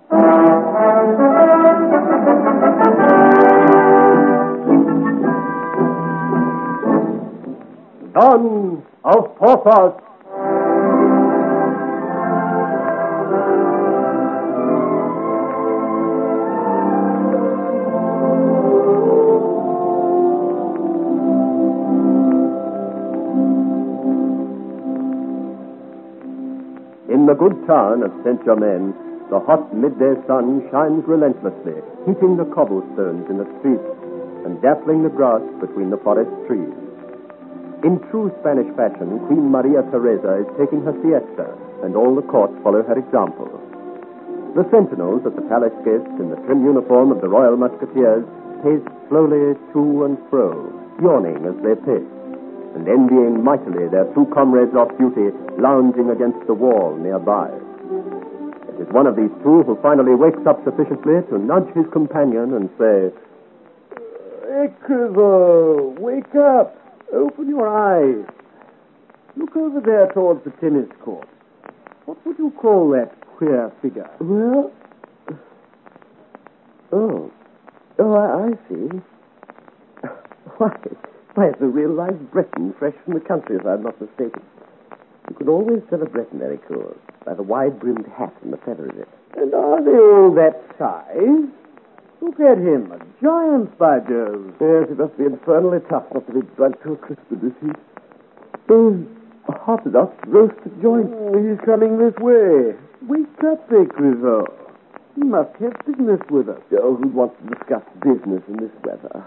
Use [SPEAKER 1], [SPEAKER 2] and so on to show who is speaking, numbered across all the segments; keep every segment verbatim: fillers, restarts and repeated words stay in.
[SPEAKER 1] Son of Porthos. In the good town of Saint-Germain, the hot midday sun shines relentlessly, heating the cobblestones in the streets and dappling the grass between the forest trees. In true Spanish fashion, Queen Maria Theresa is taking her siesta, and all the court follow her example. The sentinels at the palace gates in the trim uniform of the Royal Musketeers pace slowly to and fro, yawning as they pace, and envying mightily their two comrades off duty lounging against the wall nearby. It is one of these two who finally wakes up sufficiently to nudge his companion and say,
[SPEAKER 2] Ecrivo, wake up! Open your eyes. Look over there towards the tennis court. What would you call that queer figure?
[SPEAKER 3] Well, oh, oh, I, I see. Why, why, it's a real live Breton, fresh from the country, if I'm not mistaken. You can always tell a Breton, Ericourt, by the wide-brimmed hat and the feather in it.
[SPEAKER 2] And are they all that size? Look at him, a giant, by Jove.
[SPEAKER 3] Yes, it must be infernally tough not to be drugged to a crisp in this heat. Oh, hot enough to roast a joint.
[SPEAKER 2] Oh, he's coming this way. Wake up, Ecrivo. He must have business with us.
[SPEAKER 3] Oh, who wants to discuss business in this weather?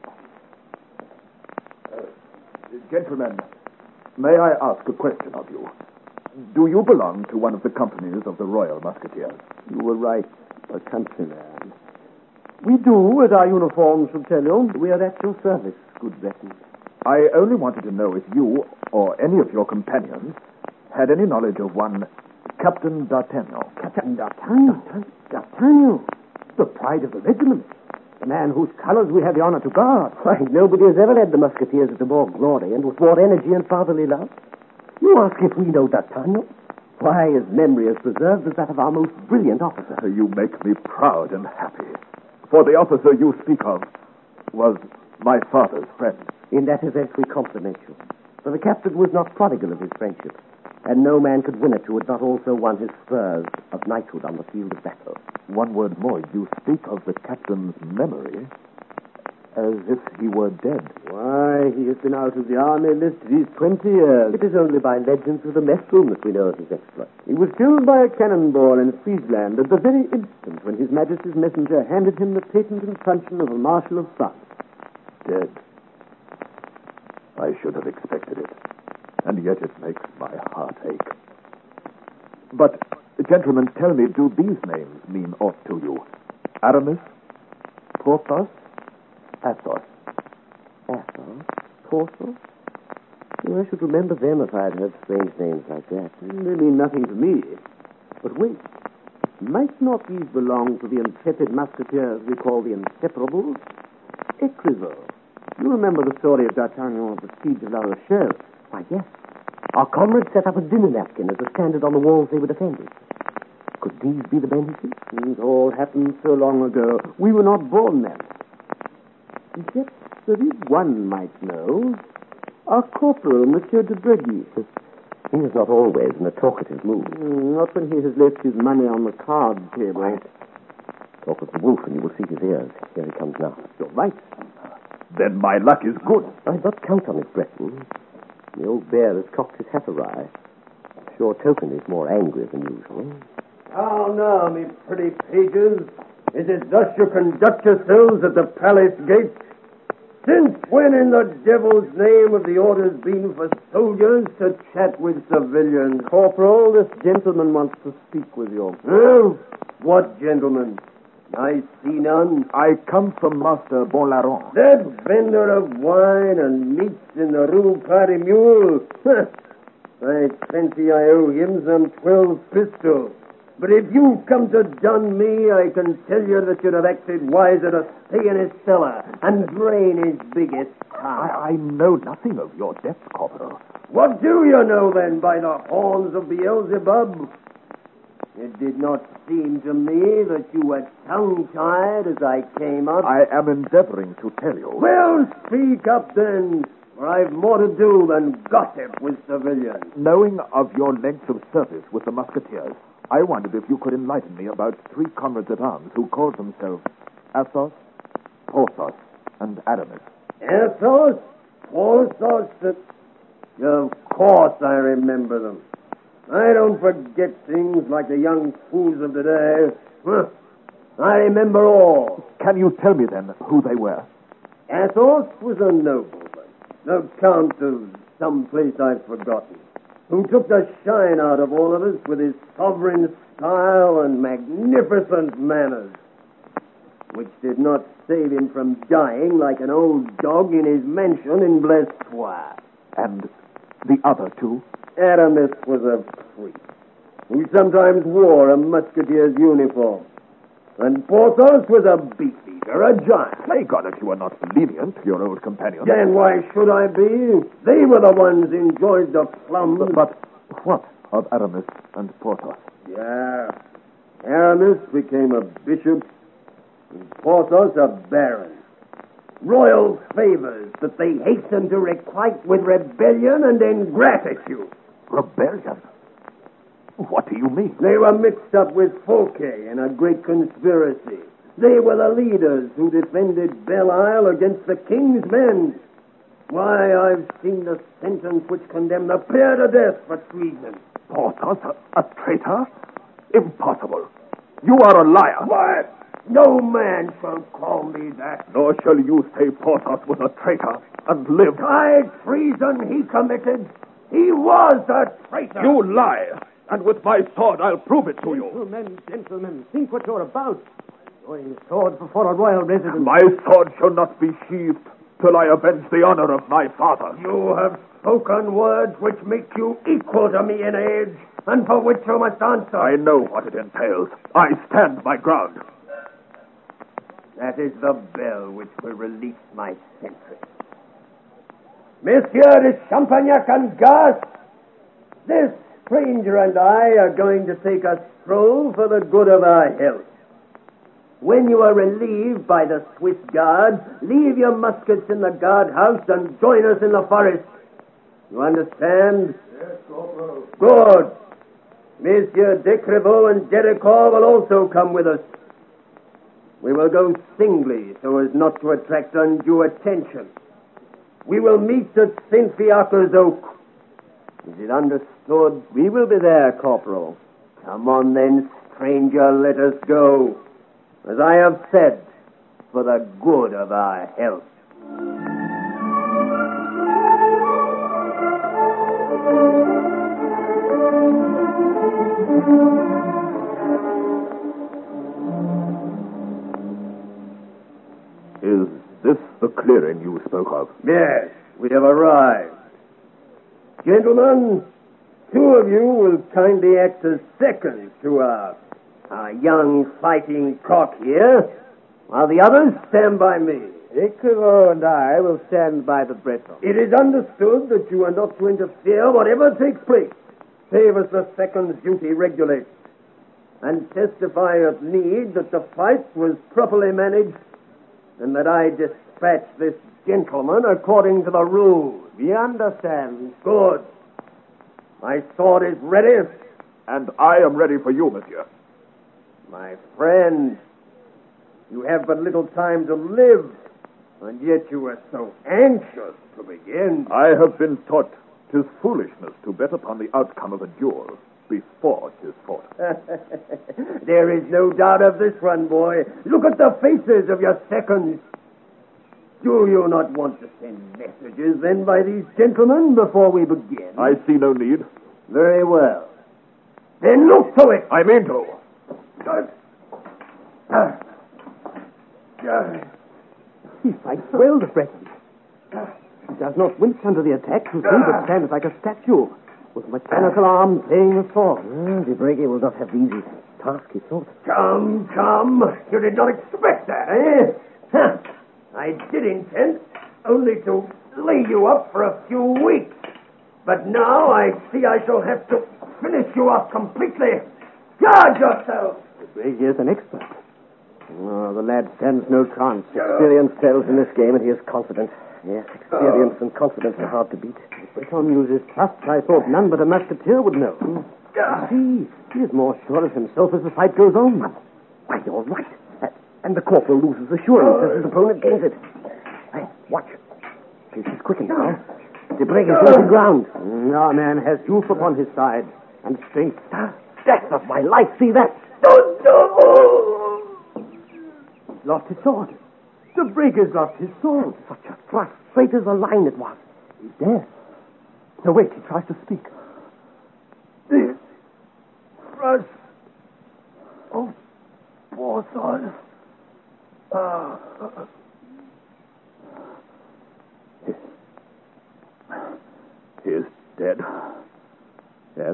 [SPEAKER 4] Uh, gentlemen, may I ask a question of you? Do you belong to one of the companies of the Royal Musketeers?
[SPEAKER 2] You were right, a countryman. We do, as our uniforms should tell you.
[SPEAKER 3] We are at your service, good Breton.
[SPEAKER 4] I only wanted to know if you, or any of your companions, had any knowledge of one Captain D'Artagnan.
[SPEAKER 2] Captain D'Artagnan? D'Artagnan? The pride of the regiment. The man whose colors we have the honor to guard.
[SPEAKER 3] Why, nobody has ever led the Musketeers into more glory and with more energy and fatherly love. You ask if we know D'Artagnan? Why, his memory is preserved as that of our most brilliant officer.
[SPEAKER 4] You make me proud and happy. For the officer you speak of was my father's friend.
[SPEAKER 3] In that event we compliment you. For the captain was not prodigal of his friendship, and no man could win it who had not also won his spurs of knighthood on the field of battle.
[SPEAKER 4] One word more. You speak of the captain's memory as if he were dead.
[SPEAKER 2] Why, he has been out of the army list these twenty years.
[SPEAKER 3] It is only by legends of the mess room that we know of his exploits.
[SPEAKER 2] He was killed by a cannonball in Friesland at the very instant when His Majesty's messenger handed him the patent and truncheon of a Marshal of France.
[SPEAKER 4] Dead. I should have expected it, and yet it makes my heart ache. But, gentlemen, tell me, do these names mean aught to you? Aramis? Porthos?
[SPEAKER 3] Athos. Athos? Porthos? Well, I should remember them if I had heard strange names like that.
[SPEAKER 2] They mean nothing to me. But wait. Might not these belong to the intrepid musketeers we call the Inseparables? Ecrivo. You remember the story of D'Artagnan at the siege of La Rochelle?
[SPEAKER 3] Why, yes. Our comrades set up a dinner napkin as a standard on the walls they were defending. Could these be the bandages?
[SPEAKER 2] It all happened so long ago. We were not born then. And yet there is one might know. Our corporal, Monsieur de Breggy.
[SPEAKER 3] He is not always in a talkative mood.
[SPEAKER 2] Mm, not when he has left his money on the card table.
[SPEAKER 3] Quiet. Talk with the wolf and you will see his ears. Here he comes now.
[SPEAKER 2] You're right.
[SPEAKER 4] Then my luck is good.
[SPEAKER 3] I'd not count on it, Breton. The old bear has cocked his hat awry. Sure token he's more angry than usual.
[SPEAKER 1] How now, me pretty pages? Is it thus you conduct yourselves at the palace gate? Since when in the devil's name have the orders been for soldiers to chat with civilians?
[SPEAKER 2] Corporal, this gentleman wants to speak with you.
[SPEAKER 1] Oh, what gentleman? I see none.
[SPEAKER 4] I come from Master Bonlarron.
[SPEAKER 1] That vendor of wine and meats in the Rue Party Mule. I fancy I owe him some twelve pistols. But if you come to dun me, I can tell you that you'd have acted wiser to stay in his cellar and drain his biggest tongue.
[SPEAKER 4] I, I know nothing of your depth, Corporal.
[SPEAKER 1] What do you know, then, by the horns of Beelzebub?
[SPEAKER 3] It did not seem to me that you were tongue-tied as I came up.
[SPEAKER 4] I am endeavoring to tell you.
[SPEAKER 3] Well, speak up then, for I've more to do than gossip with civilians.
[SPEAKER 4] Knowing of your length of service with the Musketeers, I wondered if you could enlighten me about three comrades-at-arms who called themselves Athos, Porthos, and Aramis.
[SPEAKER 3] Athos? Porthos? Of course I remember them. I don't forget things like the young fools of today. Huh. I remember all.
[SPEAKER 4] Can you tell me, then, who they were?
[SPEAKER 3] Athos was a nobleman, the Count of some place I've forgotten, who took the shine out of all of us with his sovereign style and magnificent manners, which did not save him from dying like an old dog in his mansion in Blessois.
[SPEAKER 4] And the other two?
[SPEAKER 3] Aramis was a priest who sometimes wore a musketeer's uniform. And Porthos was a beefeater, a giant.
[SPEAKER 4] May God, if you were not lenient to your old companion.
[SPEAKER 3] Then why should I be? They were the ones enjoyed the plums.
[SPEAKER 4] But, but what of Aramis and Porthos?
[SPEAKER 3] Yeah. Aramis became a bishop, and Porthos a baron. Royal favors that they hasten to requite with rebellion and ingratitude.
[SPEAKER 4] Rebellion? What do you mean?
[SPEAKER 3] They were mixed up with Fouquet in a great conspiracy. They were the leaders who defended Belle Isle against the king's men. Why, I've seen the sentence which condemned the pair to death for treason.
[SPEAKER 4] Porthos, a, a traitor? Impossible. You are a liar.
[SPEAKER 3] What? No man shall call me that.
[SPEAKER 4] Nor shall you say Porthos was a traitor and lived.
[SPEAKER 3] High treason he committed. He was a traitor.
[SPEAKER 4] You lie. And with my sword, I'll prove it to you.
[SPEAKER 2] Gentlemen, gentlemen, think what you're about. Drawing sword before a royal residence.
[SPEAKER 4] My sword shall not be sheathed till I avenge the honor of my father.
[SPEAKER 3] You have spoken words which make you equal to me in age, and for which you must answer.
[SPEAKER 4] I know what it entails. I stand my ground.
[SPEAKER 3] That is the bell which will release my sentry. Monsieur de Champagnac and Gas, this stranger and I are going to take a stroll for the good of our health. When you are relieved by the Swiss guard, leave your muskets in the guardhouse and join us in the forest. You understand?
[SPEAKER 1] Yes, Corporal.
[SPEAKER 3] Good. Monsieur Decrevaux and Dericourt will also come with us. We will go singly so as not to attract undue attention. We will meet at Saint Fiacre's Oak. Is it understood? We will be there, Corporal. Come on then, stranger, let us go. As I have said, for the good of our health.
[SPEAKER 4] Is this the clearing you spoke of?
[SPEAKER 3] Yes, we have arrived. Gentlemen, two of you will kindly act as seconds to our, our young fighting cock here, while the others stand by me.
[SPEAKER 2] Decrevaux and I will stand by the Breton.
[SPEAKER 3] It is understood that you are not to interfere whatever takes place, save as the second's duty regulates, and testify at need that the fight was properly managed and that I dispatched this gentleman according to the rules.
[SPEAKER 2] We understand.
[SPEAKER 3] Good. My sword is ready.
[SPEAKER 4] And I am ready for you, monsieur.
[SPEAKER 3] My friend, you have but little time to live, and yet you are so anxious to begin.
[SPEAKER 4] I have been taught 'tis foolishness to bet upon the outcome of a duel before 'tis fought.
[SPEAKER 3] There is no doubt of this one, boy. Look at the faces of your seconds. Do you not want to send messages, then, by these gentlemen before we begin?
[SPEAKER 4] I see no need.
[SPEAKER 3] Very well. Then look to it.
[SPEAKER 4] I mean to.
[SPEAKER 2] He fights well, the Breton. He does not wince under the attack, you see, but stands like a statue, with mechanical arm playing the sword.
[SPEAKER 3] Ah, De Breguet will not have the easy task, he thought.
[SPEAKER 1] Come, come. You did not expect that, eh? Huh. I did intend only to lay you up for a few weeks. But now I see I shall have to finish you off completely.
[SPEAKER 3] Guard yourself!
[SPEAKER 2] He is an expert. Oh, the lad stands no chance.
[SPEAKER 3] Experience tells in this game, and he is confident. Yes, experience and confidence are hard to beat.
[SPEAKER 2] Breton uses trust I thought none but a musketeer would know. See, he is more sure of himself as the fight goes on.
[SPEAKER 3] Why, you're right. And the corporal loses assurance as his opponent gains it. Hey, watch. He's quickened now. Debray is losing ground.
[SPEAKER 2] Our man has youth upon his side and strength.
[SPEAKER 3] Death of my life, see that?
[SPEAKER 2] He's lost his sword. Debray has lost his sword.
[SPEAKER 3] Such a thrust, straight as a line it was.
[SPEAKER 2] He's dead. No, wait, he tries to speak.
[SPEAKER 4] The thrust of Porthos. Uh, he, he is dead.
[SPEAKER 1] Yes.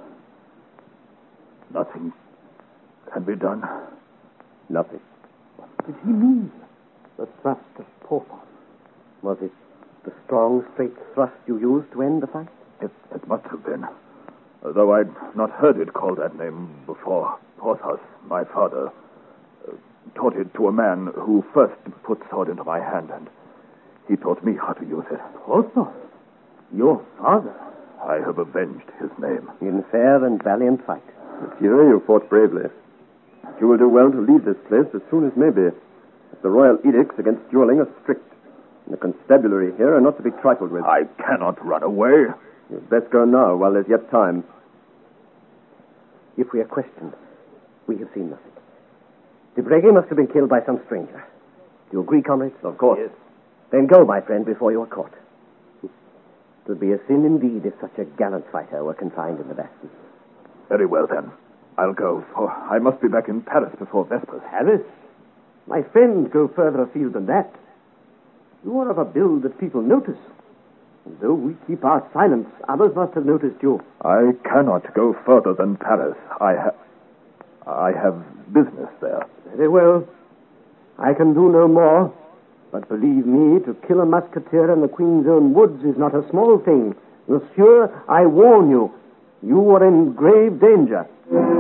[SPEAKER 4] Nothing can be done.
[SPEAKER 1] Nothing.
[SPEAKER 2] What did he mean? The thrust of Porthos.
[SPEAKER 3] Was it the strong, straight thrust you used to end the fight?
[SPEAKER 4] It, it must have been. Though I'd not heard it called that name before. Porthos, my father, uh, taught it to a man who first put sword into my hand, and he taught me how to use it.
[SPEAKER 2] Porthos? Your father?
[SPEAKER 4] I have avenged his name.
[SPEAKER 3] In fair and valiant fight.
[SPEAKER 1] Monsieur, you fought bravely. You will do well to leave this place as soon as may be. The royal edicts against dueling are strict, and the constabulary here are not to be trifled with.
[SPEAKER 4] I cannot run away.
[SPEAKER 1] You'd best go now, while there's yet time.
[SPEAKER 3] If we are questioned, we have seen nothing. Debray must have been killed by some stranger. Do you agree, comrades?
[SPEAKER 1] Of course.
[SPEAKER 3] Yes. Then go, my friend, before you are caught. It would be a sin indeed if such a gallant fighter were confined in the Bastille.
[SPEAKER 4] Very well, then. I'll go, for I must be back in Paris before Vespers.
[SPEAKER 2] Paris? My friend, go further afield than that. You are of a build that people notice. And though we keep our silence, others must have noticed you.
[SPEAKER 4] I cannot go further than Paris. I have... I have business there.
[SPEAKER 2] Very well. I can do no more. But believe me, to kill a musketeer in the Queen's own woods is not a small thing. Monsieur, I warn you, you are in grave danger.